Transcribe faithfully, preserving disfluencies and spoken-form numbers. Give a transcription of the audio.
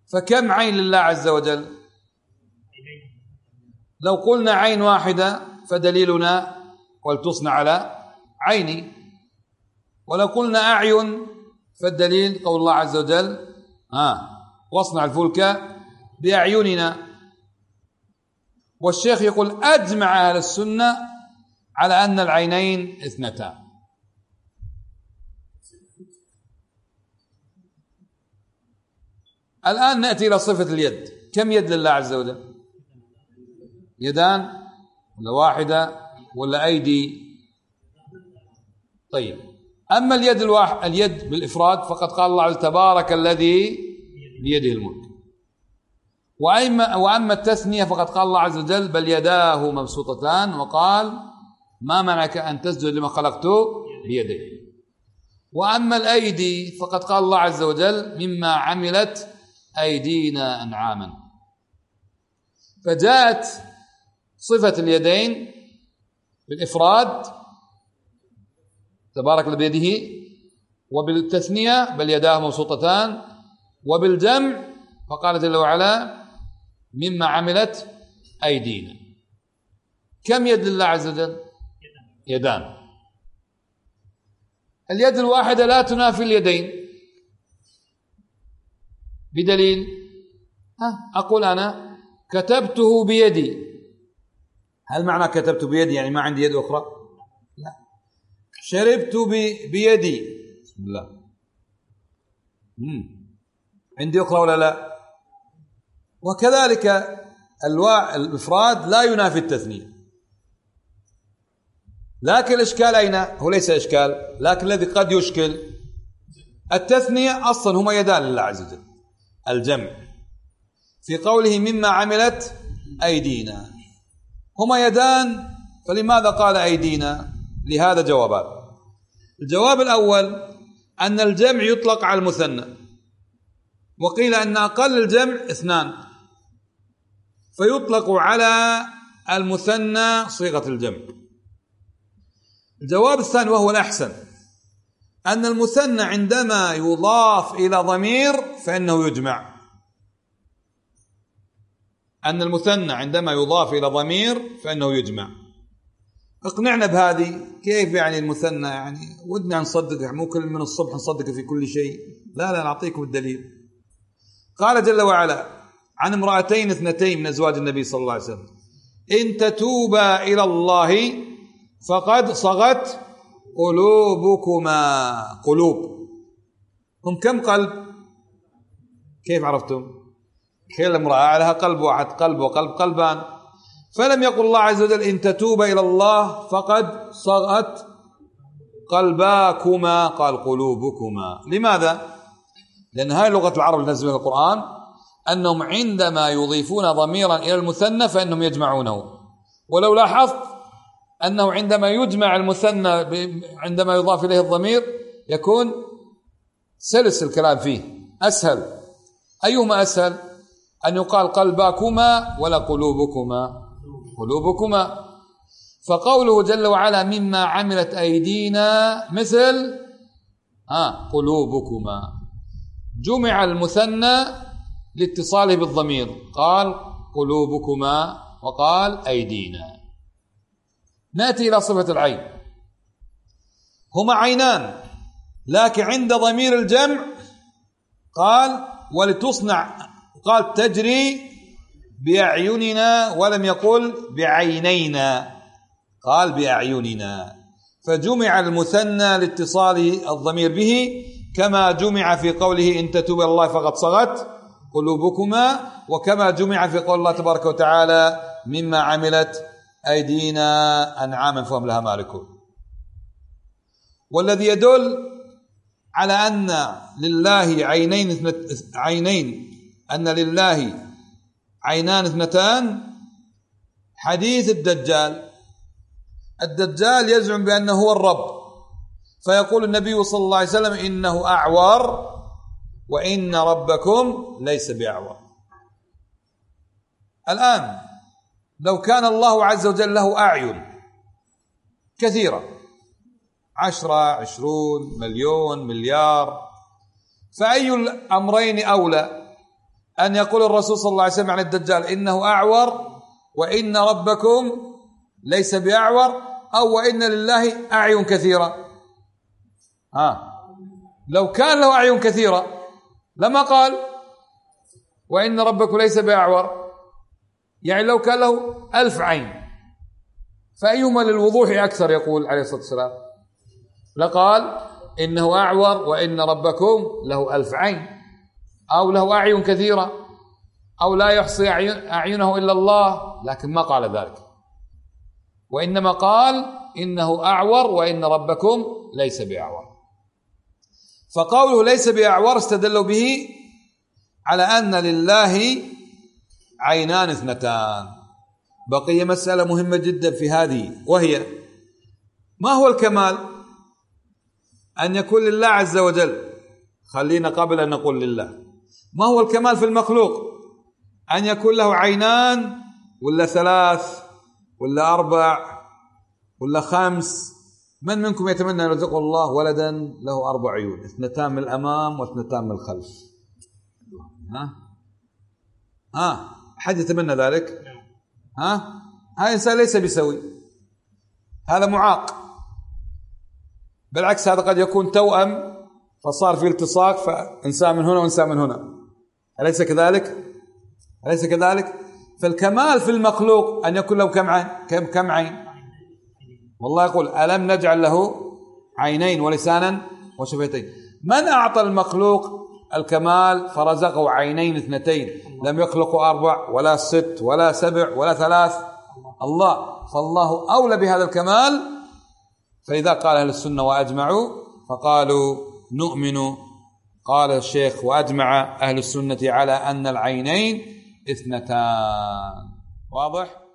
فكم عين لله عز وجل؟ لو قلنا عين واحدة فدليلنا ولتصنع على عيني، ولو قلنا أعين فالدليل قول الله عز وجل آه واصنع الفلك بأعيننا. والشيخ يقول أجمع أهل السنة على أن العينين اثنتان. الآن نأتي إلى صفة اليد. كم يد لله عز وجل؟ يدان ولا واحدة ولا أيدي؟ طيب، أما اليد الواحد اليد بالإفراد فقد قال الله عز وجل تبارك الذي بيده الملك. وأما وأما التثنية فقد قال الله عز وجل بل يداه مبسوطتان، وقال ما منعك أن تسجد لما خلقت بيدي. وأما الأيدي فقد قال الله عز وجل مما عملت أيدينا أنعاما. فجاءت صفة اليدين بالإفراد تبارك الذي بيده، وبالتثنية بل يداه مبسوطتان، وبالجمع فقال جل وعلا مما عملت أيدينا. كم يد لله عز وجل؟ يدان. اليد الواحدة لا تنافي اليدين بدليل ها أقول أنا كتبته بيدي، هل معنى كتبت بيدي يعني ما عندي يد أخرى؟ لا. شربت بيدي، بسم الله، مم. عندي أخرى ولا لا؟ وكذلك الإفراد لا ينافي التثنية. لكن الإشكال أين؟ هو ليس إشكال، لكن الذي قد يشكل التثنية أصلا هما يدان لله عز وجل. الجمع في قوله مما عملت أيدينا هما يدان، فلماذا قال أيدينا؟ لهذا جوابان. الجواب الأول أن الجمع يطلق على المثنى، وقيل أن أقل الجمع اثنان، فيطلق على المثنى صيغة الجمع. الجواب الثاني وهو الأحسن أن المثنى عندما يضاف إلى ضمير فإنه يجمع. أن المثنى عندما يضاف إلى ضمير فإنه يجمع. اقنعنا بهذه. كيف يعني المثنى؟ يعني ودنا نصدق، مو كل من الصبح نصدق في كل شيء. لا لا نعطيكم الدليل. قال جل وعلا عن امرأتين اثنتين من أزواج النبي صلى الله عليه وسلم إن تتوبا إلى الله فقد صغت قلوبكما. قلوب هم كم قلب؟ كيف عرفتم؟ كل امرأة لها قلب واحد، قلب وقلب قلبان. فلم يقل الله عز وجل إن تتوبا إلى الله فقد صغت قلباكما، قال قلوبكما. لماذا؟ لأن هاي لغة العرب اللي نزل القرآن أنهم عندما يضيفون ضميرا إلى المثنى فإنهم يجمعونه. ولو لاحظت أنه عندما يجمع المثنى عندما يضاف إليه الضمير يكون سلس الكلام فيه، أسهل. أيهما أسهل؟ أن يقال قلباكما ولا قلوبكما؟ قلوبكما. فقوله جل وعلا مما عملت أيدينا مثل ها قلوبكما، جمع المثنى لاتصاله بالضمير، قال قلوبكما وقال أيدينا. نأتي إلى صفة العين. هما عينان، لكن عند ضمير الجمع قال ولتصنع، قال تجري بأعيننا، ولم يقل بعينينا، قال بأعيننا. فجمع المثنى لاتصال الضمير به، كما جمع في قوله إن تتوبا إلى الله فقد صغت قلوبكما، وكما جمع في قول الله تبارك وتعالى مما عملت أيدينا أنعاما فهم لها مالكون. والذي يدل على أن لله عينين عينين أن لله عينان اثنتان حديث الدجال. الدجال يزعم بأنه هو الرب، فيقول النبي صلى الله عليه وسلم إنه أعور وإن ربكم ليس بأعور. الآن لو كان الله عز وجل له أعين كثيرة، عشرة عشرون مليون مليار، فأي الأمرين أولى؟ أن يقول الرسول صلى الله عليه وسلم عن الدجال إنه أعور وإن ربكم ليس بأعور، أو وإن لله أعين كثيرة. ها لو كان له أعين كثيرة لما قال وإن ربكم ليس بأعور، يعني لو كان له ألف عين فأيهما للوضوح أكثر يقول عليه الصلاة والسلام؟ لقال إنه أعور وإن ربكم له ألف عين، أو له أعين كثيرة، أو لا يحصي أعينه إلا الله، لكن ما قال ذلك، وإنما قال إنه أعور وإن ربكم ليس بأعور. فقوله ليس بأعور استدلوا به على أن لله عينان اثنتان. بقي مسألة مهمة جدا في هذه، وهي ما هو الكمال؟ أن يكون لله عز وجل، خلينا قبل أن نقول لله، ما هو الكمال في المخلوق؟ أن يكون له عينان ولا ثلاث ولا أربع ولا خمس؟ من منكم يتمنى أن يرزقه الله ولدا له أربع عيون، اثنتان من الأمام واثنتان من الخلف؟ ها ها أحد يتمنى ذلك؟ ها هذا إنسان ليس بسوي، هذا معاق. بالعكس هذا قد يكون توأم فصار في التصاق، فإنسان من هنا وإنسان من هنا، أليس كذلك؟ أليس كذلك؟ فالكمال في المخلوق أن يكون له كم عين؟ كم كم عين؟ والله يقول ألم نجعل له عينين ولسانا وشفتين. من أعطى المخلوق الكمال فرزقه عينين اثنتين؟ لم يخلقوا أربع ولا ست ولا سبع ولا ثلاث، الله. فالله أولى بهذا الكمال. فإذا قال أهل السنة وأجمعوا فقالوا نؤمن، قال الشيخ وأجمع أهل السنة على أن العينين اثنتان. واضح؟